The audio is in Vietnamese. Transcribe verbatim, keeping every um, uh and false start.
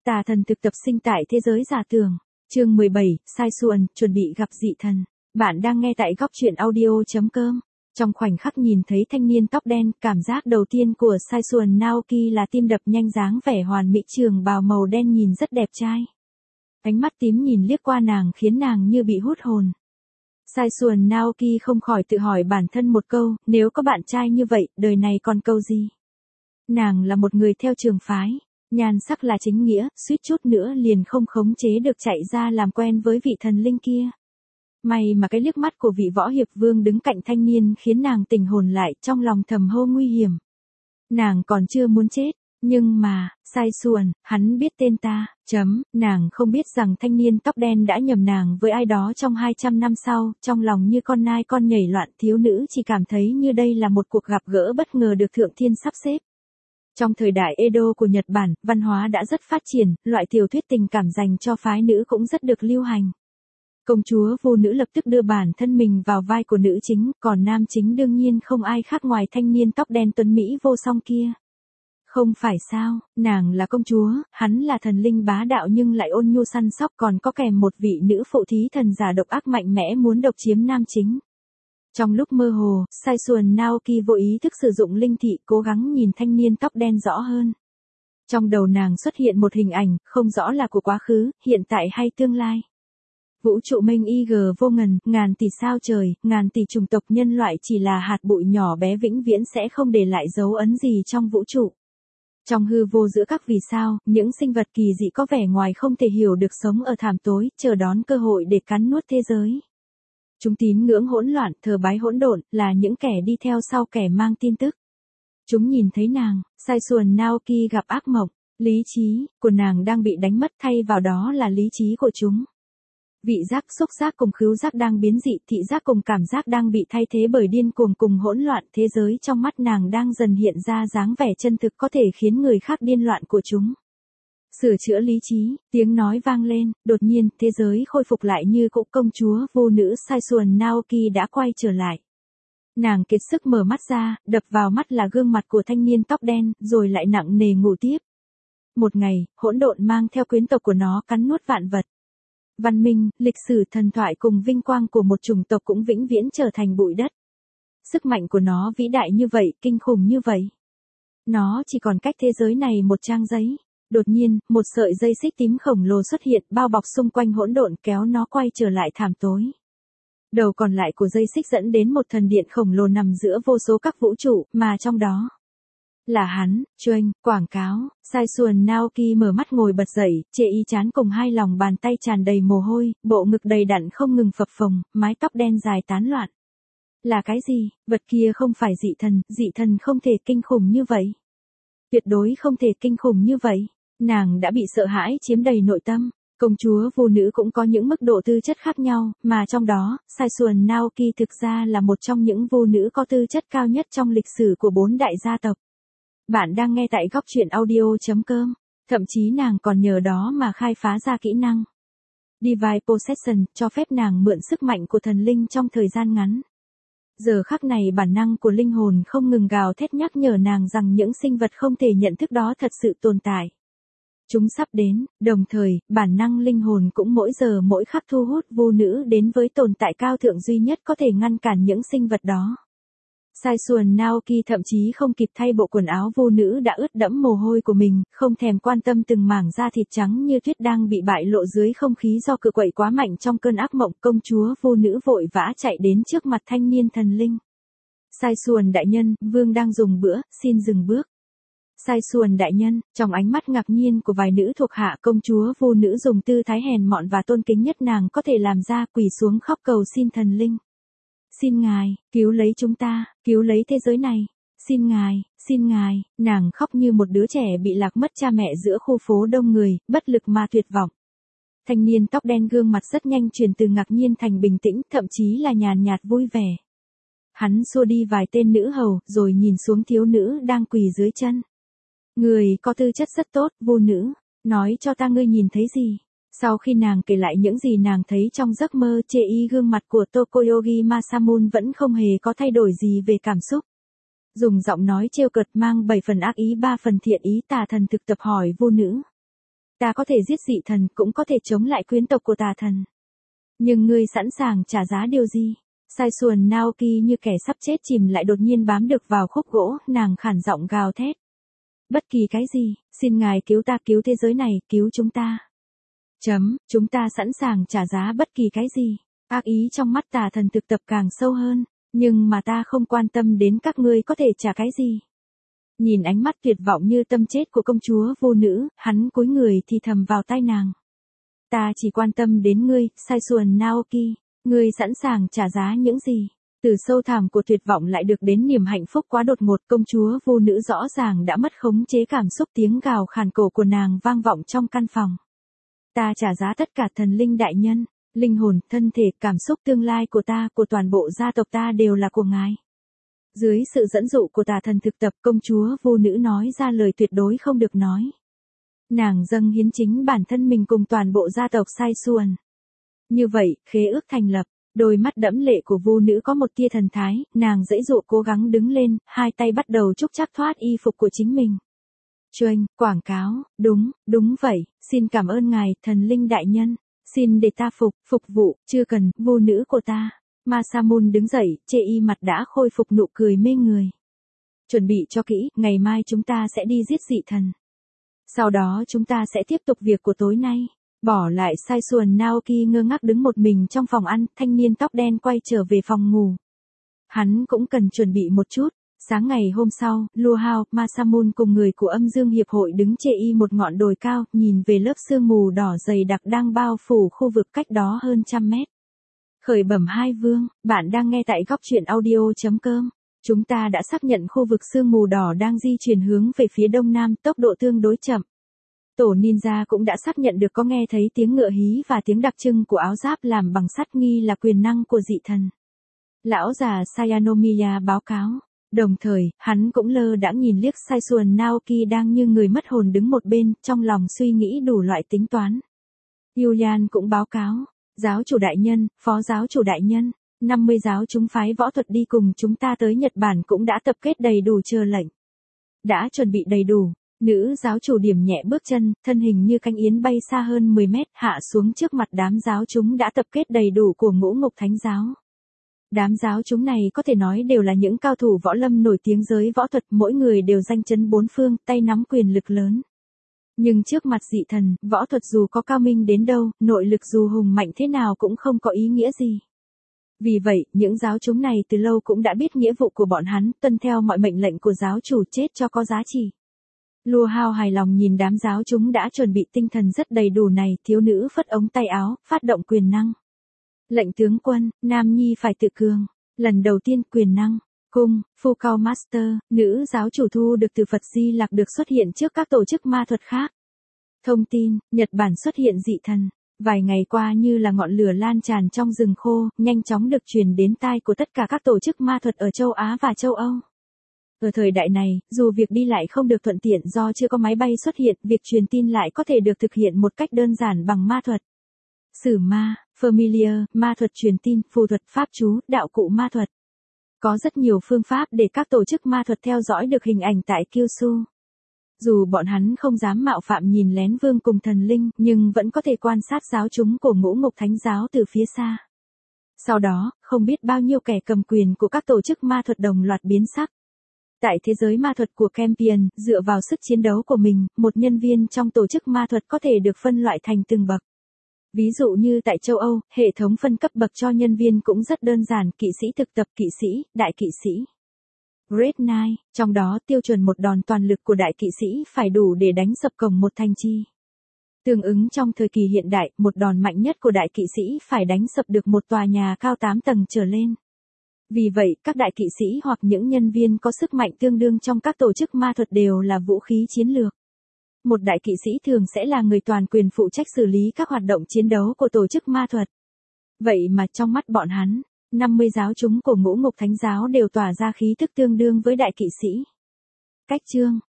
Tà thần thực tập sinh tại thế giới giả tưởng. Chương mười bảy, Sai Xuân, chuẩn bị gặp dị thần. Bạn đang nghe tại góc truyện audio chấm com. Trong khoảnh khắc nhìn thấy thanh niên tóc đen, cảm giác đầu tiên của Sai Xuân Naoki là tim đập nhanh, dáng vẻ hoàn mỹ, trường bào màu đen nhìn rất đẹp trai. Ánh mắt tím nhìn liếc qua nàng khiến nàng như bị hút hồn. Sai Xuân Naoki không khỏi tự hỏi bản thân một câu, nếu có bạn trai như vậy, đời này còn câu gì? Nàng là một người theo trường phái. Nhan sắc là chính nghĩa, suýt chút nữa liền không khống chế được chạy ra làm quen với vị thần linh kia. May mà cái liếc mắt của vị võ hiệp vương đứng cạnh thanh niên khiến nàng tỉnh hồn lại, trong lòng thầm hô nguy hiểm. Nàng còn chưa muốn chết, nhưng mà, Sai Xuân, hắn biết tên ta, chấm, nàng không biết rằng thanh niên tóc đen đã nhầm nàng với ai đó trong hai trăm năm sau, trong lòng như con nai con nhảy loạn, thiếu nữ chỉ cảm thấy như đây là một cuộc gặp gỡ bất ngờ được thượng thiên sắp xếp. Trong thời đại Edo của Nhật Bản, văn hóa đã rất phát triển, loại tiểu thuyết tình cảm dành cho phái nữ cũng rất được lưu hành. Công chúa vô nữ lập tức đưa bản thân mình vào vai của nữ chính, còn nam chính đương nhiên không ai khác ngoài thanh niên tóc đen tuấn Mỹ vô song kia. Không phải sao, nàng là công chúa, hắn là thần linh bá đạo nhưng lại ôn nhu săn sóc, còn có kèm một vị nữ phụ thí thần giả độc ác mạnh mẽ muốn độc chiếm nam chính. Trong lúc mơ hồ, Sai Xuân Naoki vô ý thức sử dụng linh thị, cố gắng nhìn thanh niên tóc đen rõ hơn. Trong đầu nàng xuất hiện một hình ảnh, không rõ là của quá khứ, hiện tại hay tương lai. Vũ trụ mênh y gờ vô ngần, ngàn tỷ sao trời, ngàn tỷ chủng tộc, nhân loại chỉ là hạt bụi nhỏ bé vĩnh viễn sẽ không để lại dấu ấn gì trong vũ trụ. Trong hư vô giữa các vì sao, những sinh vật kỳ dị có vẻ ngoài không thể hiểu được sống ở thảm tối, chờ đón cơ hội để cắn nuốt thế giới. Chúng tín ngưỡng hỗn loạn, thờ bái hỗn độn, là những kẻ đi theo sau kẻ mang tin tức. Chúng nhìn thấy nàng, Sai Xuân Naoki gặp ác mộng, lý trí của nàng đang bị đánh mất, thay vào đó là lý trí của chúng. Vị giác, xúc giác cùng khứu giác đang biến dị, thị giác cùng cảm giác đang bị thay thế bởi điên cuồng cùng hỗn loạn, thế giới trong mắt nàng đang dần hiện ra dáng vẻ chân thực có thể khiến người khác điên loạn của chúng. Sửa chữa lý trí, tiếng nói vang lên, đột nhiên, thế giới khôi phục lại như cũ, công chúa vô nữ Sai Xuân Naoki đã quay trở lại. Nàng kiệt sức mở mắt ra, đập vào mắt là gương mặt của thanh niên tóc đen, rồi lại nặng nề ngủ tiếp. Một ngày, hỗn độn mang theo quyến tộc của nó cắn nuốt vạn vật. Văn minh, lịch sử, thần thoại cùng vinh quang của một chủng tộc cũng vĩnh viễn trở thành bụi đất. Sức mạnh của nó vĩ đại như vậy, kinh khủng như vậy. Nó chỉ còn cách thế giới này một trang giấy. Đột nhiên, một sợi dây xích tím khổng lồ xuất hiện, bao bọc xung quanh hỗn độn, kéo nó quay trở lại thảm tối. Đầu còn lại của dây xích dẫn đến một thần điện khổng lồ nằm giữa vô số các vũ trụ, mà trong đó là hắn, Choanh, quảng cáo. Sai Xuân Naoki mở mắt ngồi bật dậy, chệ y chán cùng hai lòng bàn tay tràn đầy mồ hôi, bộ ngực đầy đặn không ngừng phập phồng, mái tóc đen dài tán loạn. Là cái gì? Vật kia không phải dị thần, dị thần không thể kinh khủng như vậy. Tuyệt đối không thể kinh khủng như vậy. Nàng đã bị sợ hãi chiếm đầy nội tâm. Công chúa vô nữ cũng có những mức độ tư chất khác nhau, mà trong đó, Sai Xuân Naoki thực ra là một trong những vô nữ có tư chất cao nhất trong lịch sử của bốn đại gia tộc. Bạn đang nghe tại góc truyện audio chấm com. Thậm chí nàng còn nhờ đó mà khai phá ra kỹ năng Divine Possession, cho phép nàng mượn sức mạnh của thần linh trong thời gian ngắn. Giờ khắc này bản năng của linh hồn không ngừng gào thét nhắc nhở nàng rằng những sinh vật không thể nhận thức đó thật sự tồn tại. Chúng sắp đến, đồng thời, bản năng linh hồn cũng mỗi giờ mỗi khắc thu hút vô nữ đến với tồn tại cao thượng duy nhất có thể ngăn cản những sinh vật đó. Sai Xuân Naoki thậm chí không kịp thay bộ quần áo vô nữ đã ướt đẫm mồ hôi của mình, không thèm quan tâm từng mảng da thịt trắng như tuyết đang bị bại lộ dưới không khí do cự quậy quá mạnh trong cơn ác mộng. Công chúa vô nữ vội vã chạy đến trước mặt thanh niên thần linh. Sai Xuân đại nhân, vương đang dùng bữa, xin dừng bước. Sai Xuân đại nhân, trong ánh mắt ngạc nhiên của vài nữ thuộc hạ, công chúa vô nữ dùng tư thái hèn mọn và tôn kính nhất nàng có thể làm ra, quỳ xuống khóc cầu xin thần linh. Xin ngài, cứu lấy chúng ta, cứu lấy thế giới này. Xin ngài, xin ngài, nàng khóc như một đứa trẻ bị lạc mất cha mẹ giữa khu phố đông người, bất lực mà tuyệt vọng. Thanh niên tóc đen gương mặt rất nhanh chuyển từ ngạc nhiên thành bình tĩnh, thậm chí là nhàn nhạt vui vẻ. Hắn xua đi vài tên nữ hầu, rồi nhìn xuống thiếu nữ đang quỳ dưới chân. Người có tư chất rất tốt, vô nữ, nói cho ta ngươi nhìn thấy gì. Sau khi nàng kể lại những gì nàng thấy trong giấc mơ, chê y gương mặt của Tokoyogi Masamune vẫn không hề có thay đổi gì về cảm xúc. Dùng giọng nói trêu cợt mang bảy phần ác ý ba phần thiện ý, tà thần thực tập hỏi vô nữ. Ta có thể giết dị thần, cũng có thể chống lại quyến tộc của tà thần. Nhưng ngươi sẵn sàng trả giá điều gì? Sai Suan Naoki như kẻ sắp chết chìm lại đột nhiên bám được vào khúc gỗ, nàng khản giọng gào thét. Bất kỳ cái gì, xin ngài cứu ta, cứu thế giới này, cứu chúng ta. Chấm, chúng ta sẵn sàng trả giá bất kỳ cái gì. Ác ý trong mắt tà thần thực tập càng sâu hơn, nhưng mà ta không quan tâm đến các ngươi có thể trả cái gì. Nhìn ánh mắt tuyệt vọng như tâm chết của công chúa vô nữ, hắn cúi người thì thầm vào tai nàng. Ta chỉ quan tâm đến ngươi, Sai Suan Naoki, ngươi sẵn sàng trả giá những gì? Từ sâu thẳm của tuyệt vọng lại được đến niềm hạnh phúc quá đột ngột, công chúa vô nữ rõ ràng đã mất khống chế cảm xúc, tiếng gào khàn cổ của nàng vang vọng trong căn phòng. Ta trả giá tất cả, thần linh đại nhân, linh hồn, thân thể, cảm xúc, tương lai của ta, của toàn bộ gia tộc ta đều là của ngài. Dưới sự dẫn dụ của tà thần thực tập, công chúa vô nữ nói ra lời tuyệt đối không được nói. Nàng dâng hiến chính bản thân mình cùng toàn bộ gia tộc Sai Suan. Như vậy, khế ước thành lập, đôi mắt đẫm lệ của vô nữ có một tia thần thái, nàng giãy dụ cố gắng đứng lên, hai tay bắt đầu trúc chắc thoát y phục của chính mình. Chuông, quảng cáo, đúng, đúng vậy, xin cảm ơn ngài, thần linh đại nhân, xin để ta phục, phục vụ, chưa cần, vô nữ của ta. Masamune đứng dậy, chê y mặt đã khôi phục nụ cười mê người. Chuẩn bị cho kỹ, ngày mai chúng ta sẽ đi giết dị thần. Sau đó chúng ta sẽ tiếp tục việc của tối nay. Bỏ lại Sai Suan Naoki ngơ ngác đứng một mình trong phòng ăn, thanh niên tóc đen quay trở về phòng ngủ. Hắn cũng cần chuẩn bị một chút. Sáng ngày hôm sau, Luhao, Masamune cùng người của âm dương hiệp hội đứng chê y một ngọn đồi cao, nhìn về lớp sương mù đỏ dày đặc đang bao phủ khu vực cách đó hơn trăm mét. Khởi bẩm hai vương, bạn đang nghe tại góc truyện audio chấm com. Chúng ta đã xác nhận khu vực sương mù đỏ đang di chuyển hướng về phía đông nam, tốc độ tương đối chậm. Tổ ninja cũng đã xác nhận được có nghe thấy tiếng ngựa hí và tiếng đặc trưng của áo giáp làm bằng sắt, nghi là quyền năng của dị thần. Lão già Sayanomiya báo cáo. Đồng thời, hắn cũng lơ đãng nhìn liếc Sai Suan Naoki đang như người mất hồn đứng một bên, trong lòng suy nghĩ đủ loại tính toán. Yulian cũng báo cáo. Giáo chủ đại nhân, phó giáo chủ đại nhân, năm mươi giáo chúng phái võ thuật đi cùng chúng ta tới Nhật Bản cũng đã tập kết đầy đủ chờ lệnh. Đã chuẩn bị đầy đủ, nữ giáo chủ điểm nhẹ bước chân, thân hình như cánh yến bay xa hơn mười mét, hạ xuống trước mặt đám giáo chúng đã tập kết đầy đủ của Ngũ Ngục Thánh giáo. Đám giáo chúng này có thể nói đều là những cao thủ võ lâm nổi tiếng giới võ thuật, mỗi người đều danh chấn bốn phương, tay nắm quyền lực lớn. Nhưng trước mặt dị thần, võ thuật dù có cao minh đến đâu, nội lực dù hùng mạnh thế nào cũng không có ý nghĩa gì. Vì vậy, những giáo chúng này từ lâu cũng đã biết nghĩa vụ của bọn hắn, tuân theo mọi mệnh lệnh của giáo chủ, chết cho có giá trị. Luhao hài lòng nhìn đám giáo chúng đã chuẩn bị tinh thần rất đầy đủ này, thiếu nữ phất ống tay áo, phát động quyền năng. Lệnh tướng quân, nam nhi phải tự cường. Lần đầu tiên quyền năng. Cung, Fukao Master, nữ giáo chủ thu được từ Phật Di Lặc được xuất hiện trước các tổ chức ma thuật khác. Thông tin, Nhật Bản xuất hiện dị thần. Vài ngày qua như là ngọn lửa lan tràn trong rừng khô, nhanh chóng được truyền đến tai của tất cả các tổ chức ma thuật ở châu Á và châu Âu. Ở thời đại này, dù việc đi lại không được thuận tiện do chưa có máy bay xuất hiện, việc truyền tin lại có thể được thực hiện một cách đơn giản bằng ma thuật. Sử ma, familiar, ma thuật truyền tin, phù thuật, pháp chú, đạo cụ ma thuật. Có rất nhiều phương pháp để các tổ chức ma thuật theo dõi được hình ảnh tại Kyushu. Dù bọn hắn không dám mạo phạm nhìn lén vương cùng thần linh, nhưng vẫn có thể quan sát giáo chúng của Ngũ Ngục Thánh giáo từ phía xa. Sau đó, không biết bao nhiêu kẻ cầm quyền của các tổ chức ma thuật đồng loạt biến sắc. Tại thế giới ma thuật của Campion, dựa vào sức chiến đấu của mình, một nhân viên trong tổ chức ma thuật có thể được phân loại thành từng bậc. Ví dụ như tại châu Âu, hệ thống phân cấp bậc cho nhân viên cũng rất đơn giản, kỵ sĩ thực tập, kỵ sĩ, đại kỵ sĩ. Red Knight, trong đó tiêu chuẩn một đòn toàn lực của đại kỵ sĩ phải đủ để đánh sập cổng một thành trì. Tương ứng trong thời kỳ hiện đại, một đòn mạnh nhất của đại kỵ sĩ phải đánh sập được một tòa nhà cao tám tầng trở lên. Vì vậy, các đại kỵ sĩ hoặc những nhân viên có sức mạnh tương đương trong các tổ chức ma thuật đều là vũ khí chiến lược. Một đại kỵ sĩ thường sẽ là người toàn quyền phụ trách xử lý các hoạt động chiến đấu của tổ chức ma thuật. Vậy mà trong mắt bọn hắn, năm mươi giáo chúng của Ngũ Ngục Thánh giáo đều tỏa ra khí thức tương đương với đại kỵ sĩ. Cách chương,